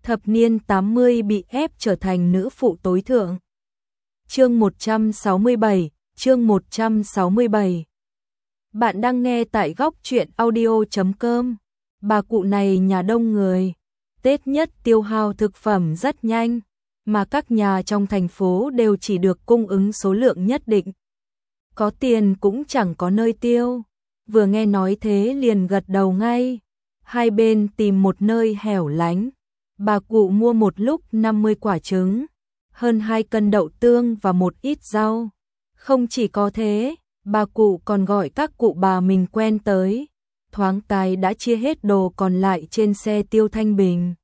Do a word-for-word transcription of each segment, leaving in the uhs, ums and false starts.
thập niên tám mươi bị ép trở thành nữ phụ tối thượng. Chương một trăm sáu mươi bảy, chương một trăm sáu mươi bảy. Bạn đang nghe tại góc truyện audio chấm com. Bà cụ này nhà đông người, Tết nhất tiêu hao thực phẩm rất nhanh, mà các nhà trong thành phố đều chỉ được cung ứng số lượng nhất định. Có tiền cũng chẳng có nơi tiêu. Vừa nghe nói thế liền gật đầu ngay. Hai bên tìm một nơi hẻo lánh. Bà cụ mua một lúc năm mươi quả trứng, hơn hai cân đậu tương và một ít rau. Không chỉ có thế, bà cụ còn gọi các cụ bà mình quen tới. Thoáng cái đã chia hết đồ còn lại trên xe Tiêu Thanh Bình.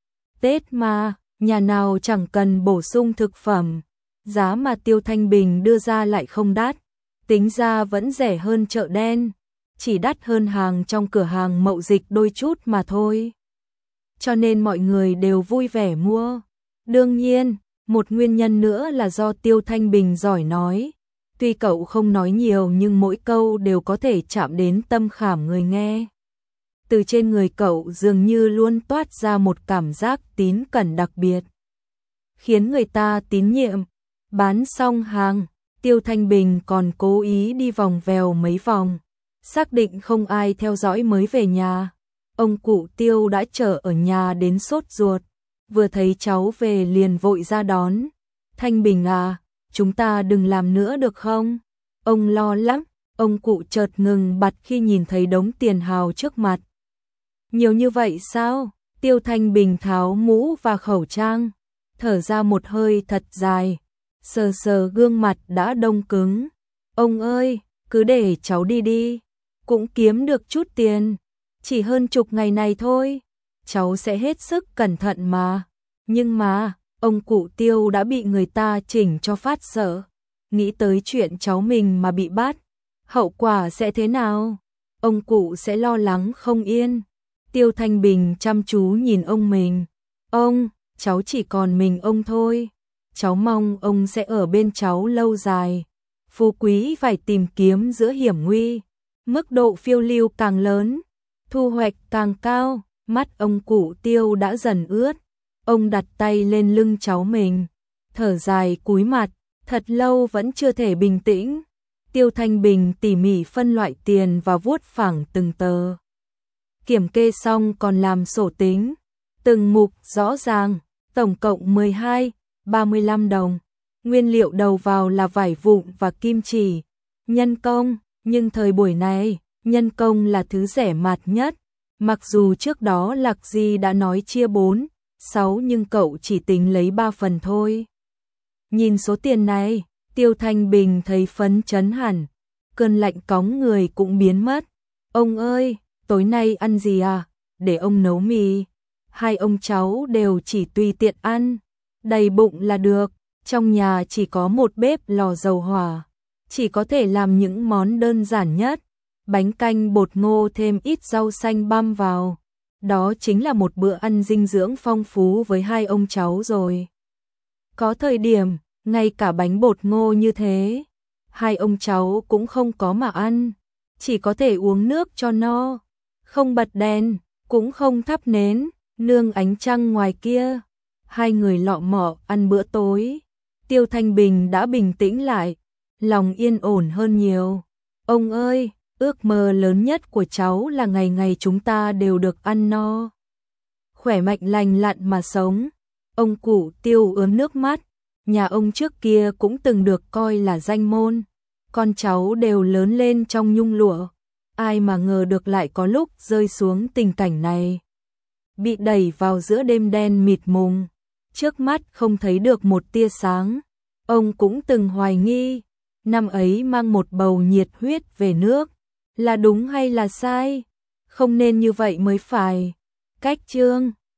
Tết mà, nhà nào chẳng cần bổ sung thực phẩm. Giá mà Tiêu Thanh Bình đưa ra lại không đắt, tính ra vẫn rẻ hơn chợ đen, chỉ đắt hơn hàng trong cửa hàng mậu dịch đôi chút mà thôi. Cho nên mọi người đều vui vẻ mua. Đương nhiên, một nguyên nhân nữa là do Tiêu Thanh Bình giỏi nói. Tuy cậu không nói nhiều nhưng mỗi câu đều có thể chạm đến tâm khảm người nghe. Từ trên người cậu dường như luôn toát ra một cảm giác tín cẩn đặc biệt, khiến người ta tín nhiệm. Bán xong hàng, Tiêu Thanh Bình còn cố ý đi vòng vèo mấy vòng, xác định không ai theo dõi mới về nhà. Ông cụ Tiêu đã chờ ở nhà đến sốt ruột, vừa thấy cháu về liền vội ra đón. Thanh Bình à, chúng ta đừng làm nữa được không? Ông lo lắm. Ông cụ chợt ngừng bặt khi nhìn thấy đống tiền hào trước mặt. Nhiều như vậy sao? Tiêu Thanh Bình tháo mũ và khẩu trang, thở ra một hơi thật dài, sờ sờ gương mặt đã đông cứng. Ông ơi, cứ để cháu đi đi, cũng kiếm được chút tiền, chỉ hơn chục ngày này thôi, cháu sẽ hết sức cẩn thận mà. Nhưng mà, ông cụ Tiêu đã bị người ta chỉnh cho phát sợ, nghĩ tới chuyện cháu mình mà bị bắt, hậu quả sẽ thế nào? Ông cụ sẽ lo lắng không yên. Tiêu Thanh Bình chăm chú nhìn ông mình. Ông, cháu chỉ còn mình ông thôi. Cháu mong ông sẽ ở bên cháu lâu dài. Phú quý phải tìm kiếm giữa hiểm nguy. Mức độ phiêu lưu càng lớn, thu hoạch càng cao. Mắt ông cụ Tiêu đã dần ướt. Ông đặt tay lên lưng cháu mình, thở dài cúi mặt, thật lâu vẫn chưa thể bình tĩnh. Tiêu Thanh Bình tỉ mỉ phân loại tiền và vuốt phẳng từng tờ. Kiểm kê xong còn làm sổ tính, từng mục rõ ràng, tổng cộng mười hai, ba mươi lăm đồng. Nguyên liệu đầu vào là vải vụn và kim chỉ, nhân công, nhưng thời buổi này, nhân công là thứ rẻ mạt nhất. Mặc dù trước đó Lạc Di đã nói chia bốn, sáu nhưng cậu chỉ tính lấy ba phần thôi. Nhìn số tiền này, Tiêu Thanh Bình thấy phấn chấn hẳn, cơn lạnh cóng người cũng biến mất. Ông ơi, tối nay ăn gì à? Để ông nấu mì. Hai ông cháu đều chỉ tùy tiện ăn, đầy bụng là được. Trong nhà chỉ có một bếp lò dầu hỏa, chỉ có thể làm những món đơn giản nhất. Bánh canh bột ngô thêm ít rau xanh băm vào. Đó chính là một bữa ăn dinh dưỡng phong phú với hai ông cháu rồi. Có thời điểm, ngay cả bánh bột ngô như thế, hai ông cháu cũng không có mà ăn, chỉ có thể uống nước cho no. Không bật đèn, cũng không thắp nến, nương ánh trăng ngoài kia. Hai người lọ mọ ăn bữa tối. Tiêu Thanh Bình đã bình tĩnh lại, lòng yên ổn hơn nhiều. Ông ơi, ước mơ lớn nhất của cháu là ngày ngày chúng ta đều được ăn no, khỏe mạnh lành lặn mà sống. Ông cụ Tiêu ướm nước mắt. Nhà ông trước kia cũng từng được coi là danh môn, con cháu đều lớn lên trong nhung lụa. Ai mà ngờ được lại có lúc rơi xuống tình cảnh này, bị đẩy vào giữa đêm đen mịt mùng, trước mắt không thấy được một tia sáng. Ông cũng từng hoài nghi, năm ấy mang một bầu nhiệt huyết về nước, là đúng hay là sai? Không nên như vậy mới phải. Cách chương